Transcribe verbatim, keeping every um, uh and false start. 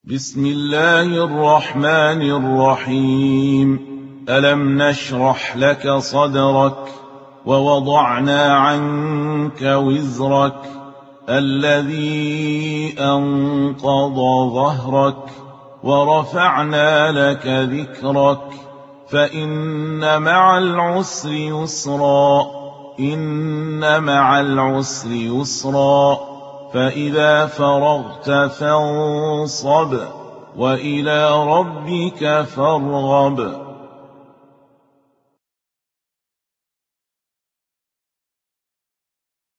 بسم الله الرحمن الرحيم. ألم نشرح لك صدرك ووضعنا عنك وزرك الذي أنقض ظهرك ورفعنا لك ذكرك فإن مع العسر يسرا إن مع العسر يسرا فإذا فرغت فانصب وإلى ربك فارغب.